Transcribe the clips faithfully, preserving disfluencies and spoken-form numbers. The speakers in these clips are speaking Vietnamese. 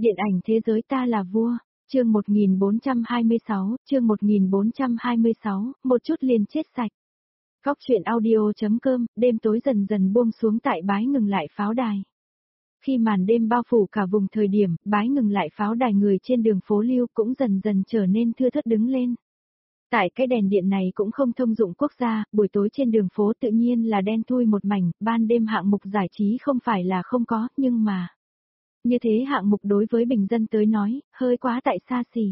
Điện ảnh thế giới ta là vua, chương một nghìn bốn trăm hai mươi sáu, chương một nghìn bốn trăm hai mươi sáu, một chút liền chết sạch. Góc truyện audio.com, đêm tối dần dần buông xuống tại Bái Ngừng Lại pháo đài. Khi màn đêm bao phủ cả vùng thời điểm, Bái Ngừng Lại pháo đài người trên đường phố Lưu cũng dần dần trở nên thưa thớt đứng lên. Tại cái đèn điện này cũng không thông dụng quốc gia, buổi tối trên đường phố tự nhiên là đen thui một mảnh, ban đêm hạng mục giải trí không phải là không có, nhưng mà... Như thế hạng mục đối với bình dân tới nói, hơi quá tại xa xỉ.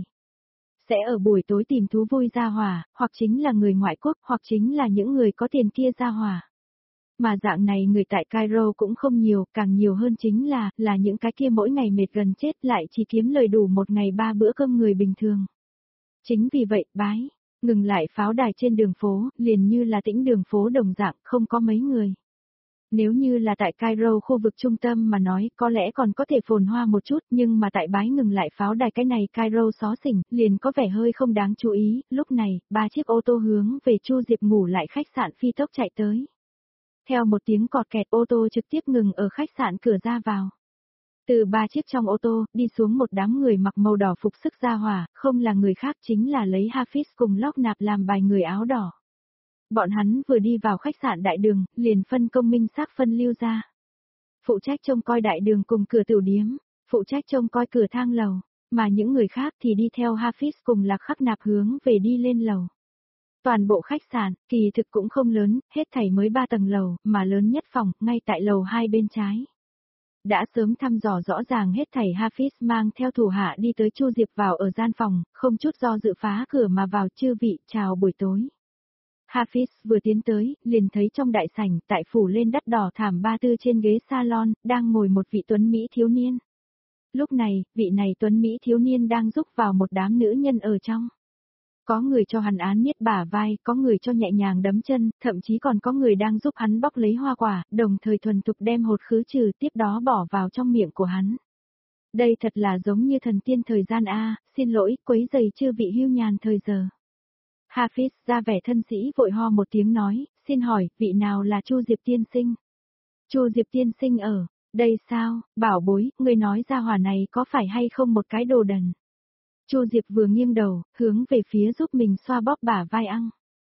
Sẽ ở buổi tối tìm thú vui ra hỏa, hoặc chính là người ngoại quốc, hoặc chính là những người có tiền kia ra hỏa. Mà dạng này người tại Cairo cũng không nhiều, càng nhiều hơn chính là, là những cái kia mỗi ngày mệt gần chết lại chỉ kiếm lời đủ một ngày ba bữa cơm người bình thường. Chính vì vậy, Bái Ngừng Lại pháo đài trên đường phố, liền như là tĩnh đường phố đồng dạng, không có mấy người. Nếu như là tại Cairo khu vực trung tâm mà nói có lẽ còn có thể phồn hoa một chút, nhưng mà tại Bái Ngừng Lại pháo đài cái này Cairo xó xỉnh, liền có vẻ hơi không đáng chú ý. Lúc này, ba chiếc ô tô hướng về Chu Diệp ngủ lại khách sạn phi tốc chạy tới. Theo một tiếng cọt kẹt, ô tô trực tiếp ngừng ở khách sạn cửa ra vào. Từ ba chiếc trong ô tô, đi xuống một đám người mặc màu đỏ phục sức ra hỏa, không là người khác chính là lấy Hafiz cùng Lóc Nạp làm bài người áo đỏ. Bọn hắn vừa đi vào khách sạn đại đường, liền phân công minh xác phân lưu ra. Phụ trách trông coi đại đường cùng cửa tiểu điếm, phụ trách trông coi cửa thang lầu, mà những người khác thì đi theo Hafiz cùng Lạc Khắc Nạp hướng về đi lên lầu. Toàn bộ khách sạn, kỳ thực cũng không lớn, hết thảy mới ba tầng lầu, mà lớn nhất phòng, ngay tại lầu hai bên trái. Đã sớm thăm dò rõ ràng hết thảy Hafiz mang theo thủ hạ đi tới Chu Diệp vào ở gian phòng, không chút do dự phá cửa mà vào. Chư vị, chào buổi tối. Hafiz vừa tiến tới, liền thấy trong đại sảnh, tại phủ lên đắt đỏ thảm ba tư trên ghế salon, đang ngồi một vị tuấn Mỹ thiếu niên. Lúc này, vị này tuấn Mỹ thiếu niên đang giúp vào một đám nữ nhân ở trong. Có người cho hắn án niết bả vai, có người cho nhẹ nhàng đấm chân, thậm chí còn có người đang giúp hắn bóc lấy hoa quả, đồng thời thuần thục đem hột khứ trừ tiếp đó bỏ vào trong miệng của hắn. Đây thật là giống như thần tiên thời gian a, xin lỗi, quấy rầy chư vị hưu nhàn thời giờ. Hafiz ra vẻ thân sĩ vội ho một tiếng nói, xin hỏi, vị nào là Chu Diệp tiên sinh? Chu Diệp tiên sinh ở, đây sao, bảo bối, người nói ra hỏa này có phải hay không một cái đồ đần? Chu Diệp vừa nghiêng đầu, hướng về phía giúp mình xoa bóp bả vai ăn.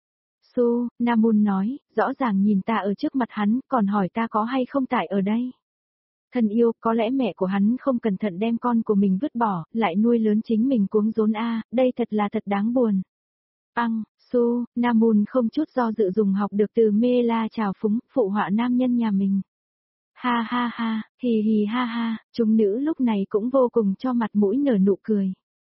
Su, Namun nói, rõ ràng nhìn ta ở trước mặt hắn, còn hỏi ta có hay không tại ở đây. Thân yêu, có lẽ mẹ của hắn không cẩn thận đem con của mình vứt bỏ, lại nuôi lớn chính mình cuống rốn a, đây thật là thật đáng buồn. Ăn, Su, Namun không chút do dự dùng học được từ mê la trào phúng, phụ họa nam nhân nhà mình. Ha ha ha, hì hì ha ha, chúng nữ lúc này cũng vô cùng cho mặt mũi nở nụ cười.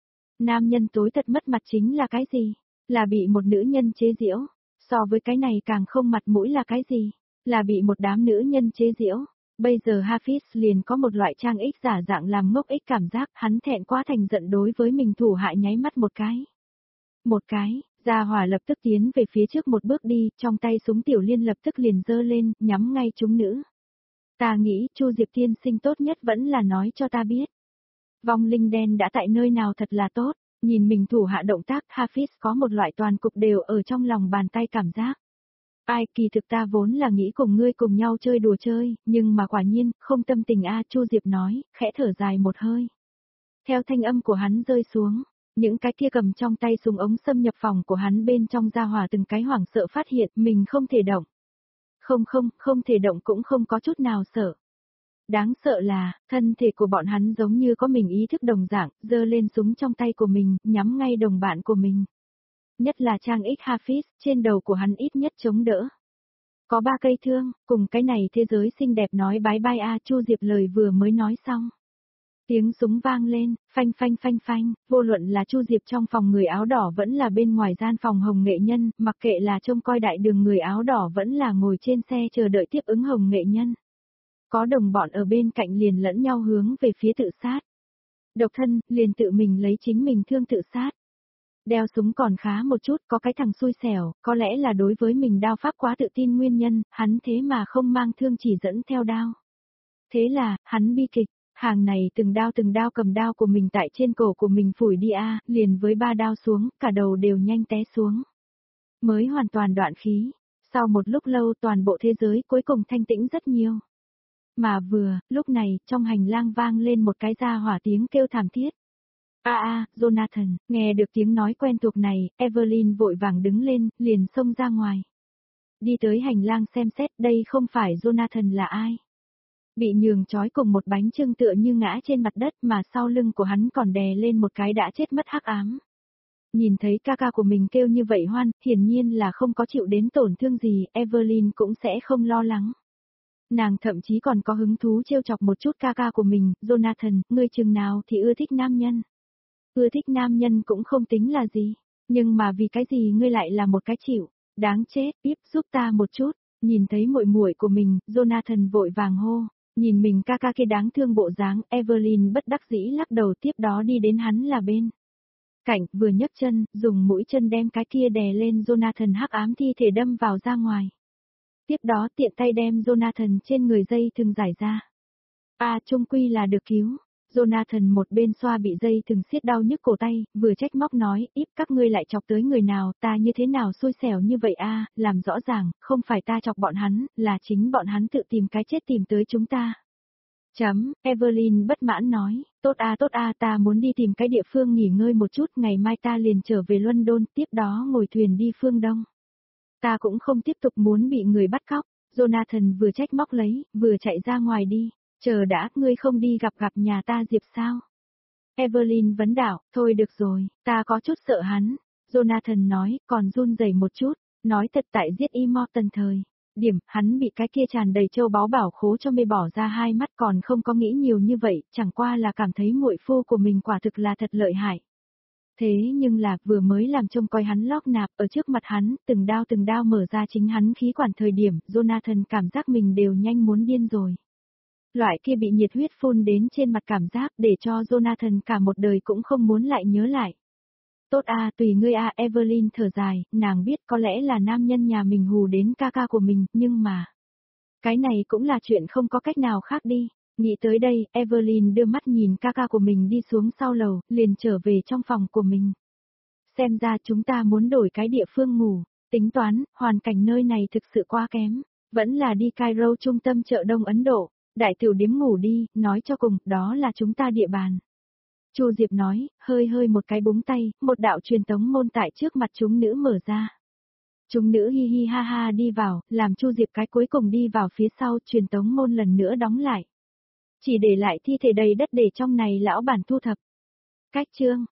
Nam nhân tối thật mất mặt chính là cái gì? Là bị một nữ nhân chế giễu. So với cái này càng không mặt mũi là cái gì? Là bị một đám nữ nhân chế giễu. Bây giờ Hafiz liền có một loại trang ích giả dạng làm ngốc ích cảm giác, hắn thẹn quá thành giận đối với mình thủ hạ nháy mắt một cái. Một cái, Gia Hỏa lập tức tiến về phía trước một bước đi, trong tay súng tiểu liên lập tức liền giơ lên, nhắm ngay chúng nữ. Ta nghĩ, Chu Diệp tiên sinh tốt nhất vẫn là nói cho ta biết. Vong linh đen đã tại nơi nào thật là tốt, nhìn mình thủ hạ động tác, Hafiz có một loại toàn cục đều ở trong lòng bàn tay cảm giác. Ai, kỳ thực ta vốn là nghĩ cùng ngươi cùng nhau chơi đùa chơi, nhưng mà quả nhiên, không tâm tình a, Chu Diệp nói, khẽ thở dài một hơi. Theo thanh âm của hắn rơi xuống, những cái kia cầm trong tay súng ống xâm nhập phòng của hắn bên trong gia hỏa từng cái hoảng sợ phát hiện mình không thể động. Không không, không thể động cũng không có chút nào sợ. Đáng sợ là, thân thể của bọn hắn giống như có mình ý thức đồng dạng, giơ lên súng trong tay của mình, nhắm ngay đồng bạn của mình. Nhất là Trang X Hafiz, trên đầu của hắn ít nhất chống đỡ. Có ba cây thương, cùng cái này thế giới xinh đẹp nói bái bai a, Chu Diệp lời vừa mới nói xong. Tiếng súng vang lên, phanh phanh phanh phanh, vô luận là Chu Diệp trong phòng người áo đỏ vẫn là bên ngoài gian phòng hồng nghệ nhân, mặc kệ là trông coi đại đường người áo đỏ vẫn là ngồi trên xe chờ đợi tiếp ứng hồng nghệ nhân. Có đồng bọn ở bên cạnh liền lẫn nhau hướng về phía tự sát. Độc thân, liền tự mình lấy chính mình thương tự sát. Đeo súng còn khá một chút, có cái thằng xui xẻo, có lẽ là đối với mình đao pháp quá tự tin nguyên nhân, hắn thế mà không mang thương chỉ dẫn theo đao. Thế là, hắn bi kịch, hàng này từng đao từng đao cầm đao của mình tại trên cổ của mình phủi đi a, liền với ba đao xuống, cả đầu đều nhanh té xuống. Mới hoàn toàn đoạn khí, sau một lúc lâu toàn bộ thế giới cuối cùng thanh tĩnh rất nhiều. Mà vừa, lúc này, trong hành lang vang lên một cái gia hỏa tiếng kêu thảm thiết. A a, Jonathan, nghe được tiếng nói quen thuộc này, Evelyn vội vàng đứng lên, liền xông ra ngoài. Đi tới hành lang xem xét, đây không phải Jonathan là ai. Bị nhường trói cùng một bánh chưng tựa như ngã trên mặt đất mà sau lưng của hắn còn đè lên một cái đã chết mất hắc ám. Nhìn thấy ca ca của mình kêu như vậy hoan, hiển nhiên là không có chịu đến tổn thương gì, Evelyn cũng sẽ không lo lắng. Nàng thậm chí còn có hứng thú trêu chọc một chút ca ca của mình, Jonathan, ngươi chừng nào thì ưa thích nam nhân. Ưa thích nam nhân cũng không tính là gì, nhưng mà vì cái gì ngươi lại là một cái chịu, đáng chết, tiếp giúp ta một chút, nhìn thấy muội muội của mình, Jonathan vội vàng hô, nhìn mình ca ca kia đáng thương bộ dáng, Evelyn bất đắc dĩ lắc đầu tiếp đó đi đến hắn là bên. Cảnh vừa nhấc chân, dùng mũi chân đem cái kia đè lên Jonathan hắc ám thi thể đâm vào ra ngoài. Tiếp đó tiện tay đem Jonathan trên người dây thừng giải ra. À trung quy là được cứu. Jonathan một bên xoa bị dây thừng siết đau nhức cổ tay, vừa trách móc nói, ít các ngươi lại chọc tới người nào, ta như thế nào xui xẻo như vậy a, làm rõ ràng, không phải ta chọc bọn hắn, là chính bọn hắn tự tìm cái chết tìm tới chúng ta. Chấm, Evelyn bất mãn nói, tốt a tốt a ta muốn đi tìm cái địa phương nghỉ ngơi một chút, ngày mai ta liền trở về London, tiếp đó ngồi thuyền đi phương Đông. Ta cũng không tiếp tục muốn bị người bắt cóc, Jonathan vừa trách móc lấy, vừa chạy ra ngoài đi, chờ đã, ngươi không đi gặp gặp nhà ta Diệp sao? Evelyn vấn đạo, thôi được rồi, ta có chút sợ hắn, Jonathan nói, còn run rẩy một chút, nói thật tại giết Immortan thời. Điểm, hắn bị cái kia tràn đầy châu báu bảo khố cho mê bỏ ra hai mắt còn không có nghĩ nhiều như vậy, chẳng qua là cảm thấy muội phu của mình quả thực là thật lợi hại. Thế nhưng là, vừa mới làm trông coi hắn lóc nạp, ở trước mặt hắn, từng đao từng đao mở ra chính hắn khí quản thời điểm, Jonathan cảm giác mình đều nhanh muốn điên rồi. Loại kia bị nhiệt huyết phun đến trên mặt cảm giác để cho Jonathan cả một đời cũng không muốn lại nhớ lại. Tốt a, tùy ngươi a, Evelyn thở dài, nàng biết có lẽ là nam nhân nhà mình hù đến ca ca của mình, nhưng mà... Cái này cũng là chuyện không có cách nào khác đi. Nghĩ tới đây, Evelyn đưa mắt nhìn ca ca của mình đi xuống sau lầu, liền trở về trong phòng của mình. Xem ra chúng ta muốn đổi cái địa phương ngủ, tính toán, hoàn cảnh nơi này thực sự quá kém, vẫn là đi Cairo trung tâm chợ Đông Ấn Độ, đại tiểu điếm ngủ đi, nói cho cùng, đó là chúng ta địa bàn. Chu Diệp nói, hơi hơi một cái búng tay, một đạo truyền tống môn tại trước mặt chúng nữ mở ra. Chúng nữ hi hi ha ha đi vào, làm Chu Diệp cái cuối cùng đi vào phía sau, truyền tống môn lần nữa đóng lại. Chỉ để lại thi thể đầy đất để trong này lão bản thu thập. Cách chương